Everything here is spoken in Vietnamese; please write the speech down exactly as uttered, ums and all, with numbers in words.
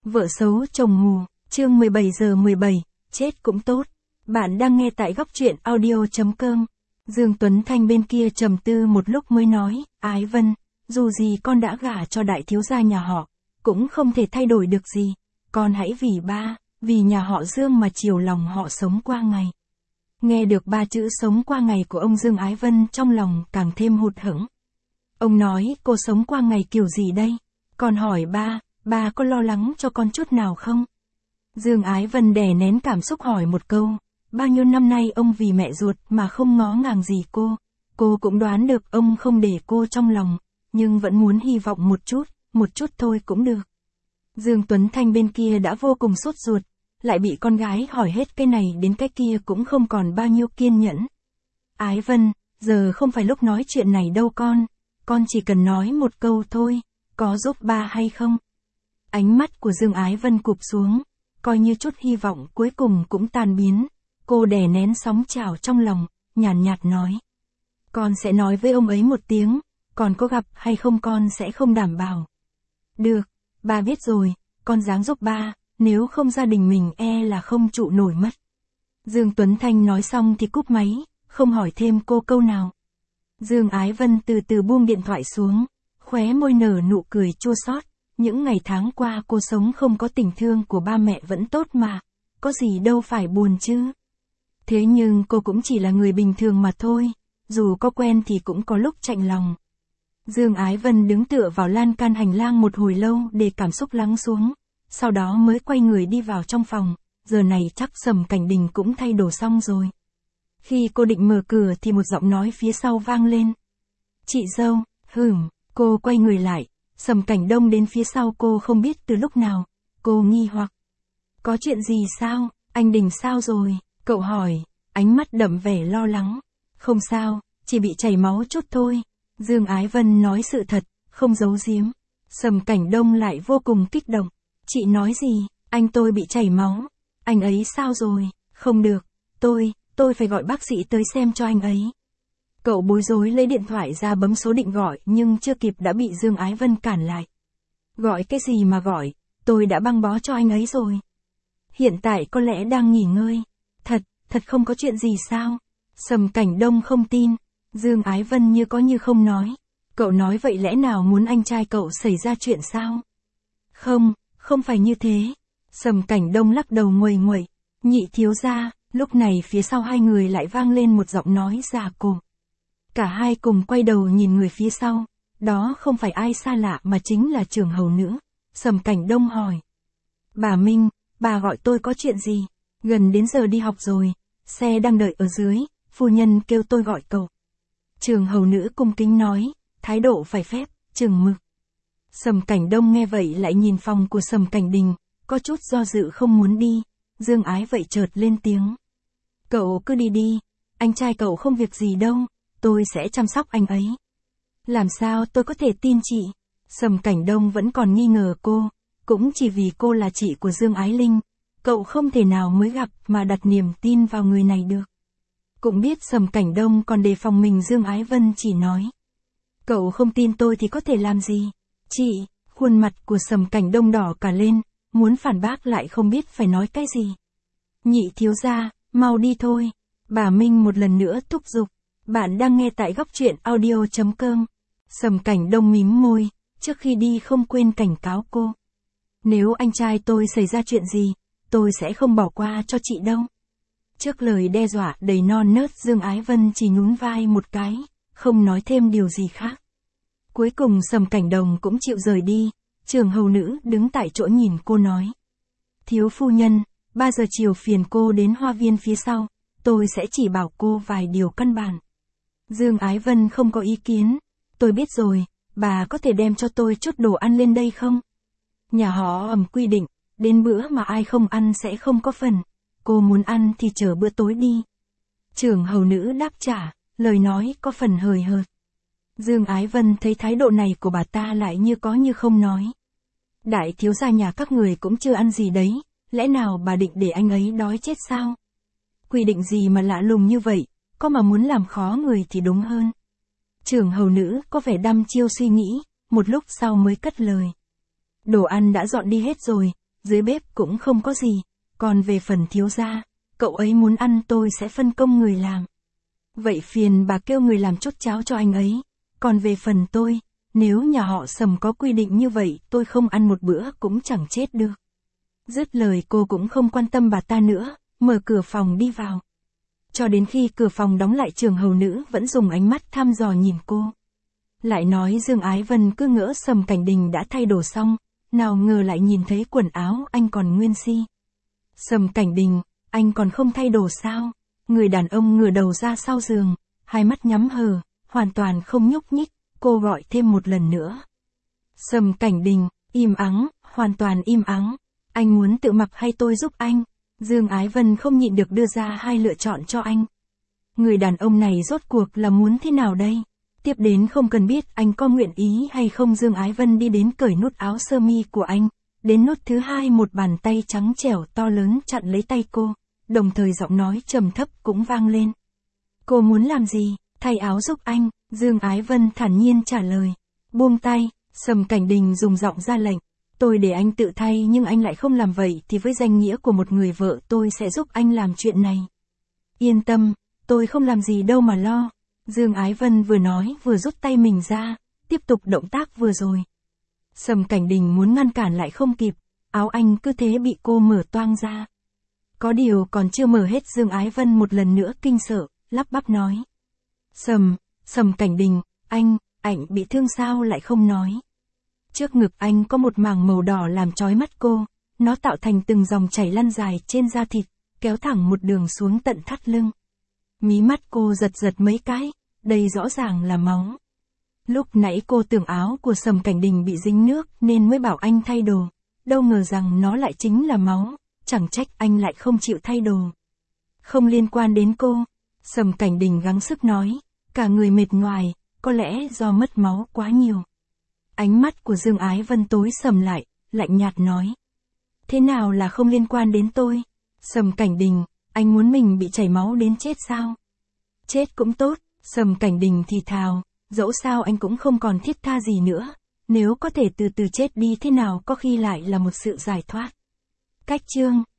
Vợ xấu chồng mù, chương mười bảy giờ mười bảy, chết cũng tốt. Bạn đang nghe tại góc truyện audio.com. Dương Tuấn Thanh bên kia trầm tư một lúc mới nói, Ái Vân, dù gì con đã gả cho đại thiếu gia nhà họ, cũng không thể thay đổi được gì. Con hãy vì ba, vì nhà họ Dương mà chiều lòng họ sống qua ngày. Nghe được ba chữ sống qua ngày của ông Dương Ái Vân trong lòng càng thêm hụt hẫng. Ông nói, cô sống qua ngày kiểu gì đây? Con hỏi ba, ba có lo lắng cho con chút nào không? Dương Ái Vân đè nén cảm xúc hỏi một câu, bao nhiêu năm nay ông vì mẹ ruột mà không ngó ngàng gì cô. Cô cũng đoán được ông không để cô trong lòng, nhưng vẫn muốn hy vọng một chút, một chút thôi cũng được. Dương Tuấn Thanh bên kia đã vô cùng sốt ruột, lại bị con gái hỏi hết cái này đến cái kia cũng không còn bao nhiêu kiên nhẫn. Ái Vân, giờ không phải lúc nói chuyện này đâu con, con chỉ cần nói một câu thôi, có giúp ba hay không? Ánh mắt của Dương Ái Vân cụp xuống, coi như chút hy vọng cuối cùng cũng tan biến, cô đè nén sóng trào trong lòng, nhàn nhạt, nhạt nói. Con sẽ nói với ông ấy một tiếng, còn có gặp hay không con sẽ không đảm bảo. Được, ba biết rồi, con ráng giúp ba, nếu không gia đình mình e là không trụ nổi mất. Dương Tuấn Thanh nói xong thì cúp máy, không hỏi thêm cô câu nào. Dương Ái Vân từ từ buông điện thoại xuống, khóe môi nở nụ cười chua xót. Những ngày tháng qua cô sống không có tình thương của ba mẹ vẫn tốt mà, có gì đâu phải buồn chứ. Thế nhưng cô cũng chỉ là người bình thường mà thôi, dù có quen thì cũng có lúc chạnh lòng. Dương Ái Vân đứng tựa vào lan can hành lang một hồi lâu để cảm xúc lắng xuống, sau đó mới quay người đi vào trong phòng, giờ này chắc Sầm Cảnh Đình cũng thay đồ xong rồi. Khi cô định mở cửa thì một giọng nói phía sau vang lên. Chị dâu, hửm, cô quay người lại. Sầm Cảnh Đông đến phía sau cô không biết từ lúc nào, cô nghi hoặc. Có chuyện gì sao, anh Đình sao rồi, cậu hỏi, ánh mắt đậm vẻ lo lắng. Không sao, chỉ bị chảy máu chút thôi. Dương Ái Vân nói sự thật, không giấu giếm. Sầm Cảnh Đông lại vô cùng kích động. Chị nói gì, anh tôi bị chảy máu, anh ấy sao rồi, không được, tôi, tôi phải gọi bác sĩ tới xem cho anh ấy. Cậu bối rối lấy điện thoại ra bấm số định gọi nhưng chưa kịp đã bị Dương Ái Vân cản lại. Gọi cái gì mà gọi, tôi đã băng bó cho anh ấy rồi. Hiện tại có lẽ đang nghỉ ngơi. Thật, thật không có chuyện gì sao? Sầm Cảnh Đông không tin. Dương Ái Vân như có như không nói. Cậu nói vậy lẽ nào muốn anh trai cậu xảy ra chuyện sao? Không, không phải như thế. Sầm Cảnh Đông lắc đầu nguầy nguậy. Nhị thiếu gia, lúc này phía sau hai người lại vang lên một giọng nói già cộm. Cả hai cùng quay đầu nhìn người phía sau, đó không phải ai xa lạ mà chính là Trường Hầu Nữ. Sầm Cảnh Đông hỏi. Bà Minh, bà gọi tôi có chuyện gì? Gần đến giờ đi học rồi, xe đang đợi ở dưới, phu nhân kêu tôi gọi cậu. Trường Hầu Nữ cung kính nói, thái độ phải phép, chừng mực. Sầm Cảnh Đông nghe vậy lại nhìn phòng của Sầm Cảnh Đình, có chút do dự không muốn đi. Dương Ái vậy chợt lên tiếng. Cậu cứ đi đi, anh trai cậu không việc gì đâu. Tôi sẽ chăm sóc anh ấy. Làm sao tôi có thể tin chị? Sầm Cảnh Đông vẫn còn nghi ngờ cô, cũng chỉ vì cô là chị của Dương Ái Linh, cậu không thể nào mới gặp mà đặt niềm tin vào người này được. Cũng biết Sầm Cảnh Đông còn đề phòng mình. Dương Ái Vân chỉ nói. Cậu không tin tôi thì có thể làm gì? Chị, khuôn mặt của Sầm Cảnh Đông đỏ cả lên, muốn phản bác lại không biết phải nói cái gì. Nhị thiếu gia, mau đi thôi. Bà Minh một lần nữa thúc giục. Bạn đang nghe tại góc truyện audio.com. Sầm Cảnh Đông mím môi, trước khi đi không quên cảnh cáo cô. Nếu anh trai tôi xảy ra chuyện gì, tôi sẽ không bỏ qua cho chị đâu. Trước lời đe dọa đầy non nớt Dương Ái Vân chỉ nhún vai một cái, không nói thêm điều gì khác. Cuối cùng Sầm Cảnh Đông cũng chịu rời đi, Trường Hầu Nữ đứng tại chỗ nhìn cô nói. Thiếu phu nhân, ba giờ chiều phiền cô đến hoa viên phía sau, tôi sẽ chỉ bảo cô vài điều căn bản. Dương Ái Vân không có ý kiến. Tôi biết rồi, bà có thể đem cho tôi chút đồ ăn lên đây không? Nhà họ ầm quy định, đến bữa mà ai không ăn sẽ không có phần. Cô muốn ăn thì chờ bữa tối đi. Trưởng Hầu Nữ đáp trả, lời nói có phần hời hợt. Dương Ái Vân thấy thái độ này của bà ta lại như có như không nói. Đại thiếu gia nhà các người cũng chưa ăn gì đấy, lẽ nào bà định để anh ấy đói chết sao? Quy định gì mà lạ lùng như vậy? Có mà muốn làm khó người thì đúng hơn. Trưởng Hầu Nữ có vẻ đăm chiêu suy nghĩ, một lúc sau mới cất lời. Đồ ăn đã dọn đi hết rồi, dưới bếp cũng không có gì, còn về phần thiếu gia, cậu ấy muốn ăn tôi sẽ phân công người làm. Vậy phiền bà kêu người làm chút cháo cho anh ấy, còn về phần tôi, nếu nhà họ Sầm có quy định như vậy tôi không ăn một bữa cũng chẳng chết được. Dứt lời cô cũng không quan tâm bà ta nữa, mở cửa phòng đi vào. Cho đến khi cửa phòng đóng lại Trường hầu nữ vẫn dùng ánh mắt thăm dò nhìn cô. Lại nói Dương Ái Vân cứ ngỡ Sầm Cảnh Đình đã thay đồ xong, nào ngờ lại nhìn thấy quần áo anh còn nguyên si. Sầm Cảnh Đình, anh còn không thay đồ sao? Người đàn ông ngửa đầu ra sau giường, hai mắt nhắm hờ, hoàn toàn không nhúc nhích, cô gọi thêm một lần nữa. Sầm Cảnh Đình, im ắng, hoàn toàn im ắng. Anh muốn tự mặc hay tôi giúp anh? Dương Ái Vân không nhịn được đưa ra hai lựa chọn cho anh. Người đàn ông này rốt cuộc là muốn thế nào đây? Tiếp đến không cần biết anh có nguyện ý hay không, Dương Ái Vân đi đến cởi nút áo sơ mi của anh. Đến nút thứ hai một bàn tay trắng trẻo to lớn chặn lấy tay cô, đồng thời giọng nói trầm thấp cũng vang lên. Cô muốn làm gì? Thay áo giúp anh, Dương Ái Vân thản nhiên trả lời. Buông tay, Sầm Cảnh Đình dùng giọng ra lệnh. Tôi để anh tự thay nhưng anh lại không làm vậy thì với danh nghĩa của một người vợ tôi sẽ giúp anh làm chuyện này. Yên tâm, tôi không làm gì đâu mà lo. Dương Ái Vân vừa nói vừa rút tay mình ra, tiếp tục động tác vừa rồi. Sầm Cảnh Đình muốn ngăn cản lại không kịp, áo anh cứ thế bị cô mở toang ra. Có điều còn chưa mở hết Dương Ái Vân một lần nữa kinh sợ, lắp bắp nói. Sầm, Sầm Cảnh Đình, anh, ảnh bị thương sao lại không nói. Trước ngực anh có một mảng màu đỏ làm chói mắt cô, nó tạo thành từng dòng chảy lăn dài trên da thịt, kéo thẳng một đường xuống tận thắt lưng. Mí mắt cô giật giật mấy cái, đây rõ ràng là máu. Lúc nãy cô tưởng áo của Sầm Cảnh Đình bị dính nước nên mới bảo anh thay đồ, đâu ngờ rằng nó lại chính là máu, chẳng trách anh lại không chịu thay đồ. Không liên quan đến cô, Sầm Cảnh Đình gắng sức nói, cả người mệt nhoài, có lẽ do mất máu quá nhiều. Ánh mắt của Dương Ái Vân tối sầm lại, lạnh nhạt nói. Thế nào là không liên quan đến tôi? Sầm Cảnh Đình, anh muốn mình bị chảy máu đến chết sao? Chết cũng tốt, Sầm Cảnh Đình thì thào, dẫu sao anh cũng không còn thiết tha gì nữa, nếu có thể từ từ chết đi thế nào có khi lại là một sự giải thoát. Cách chương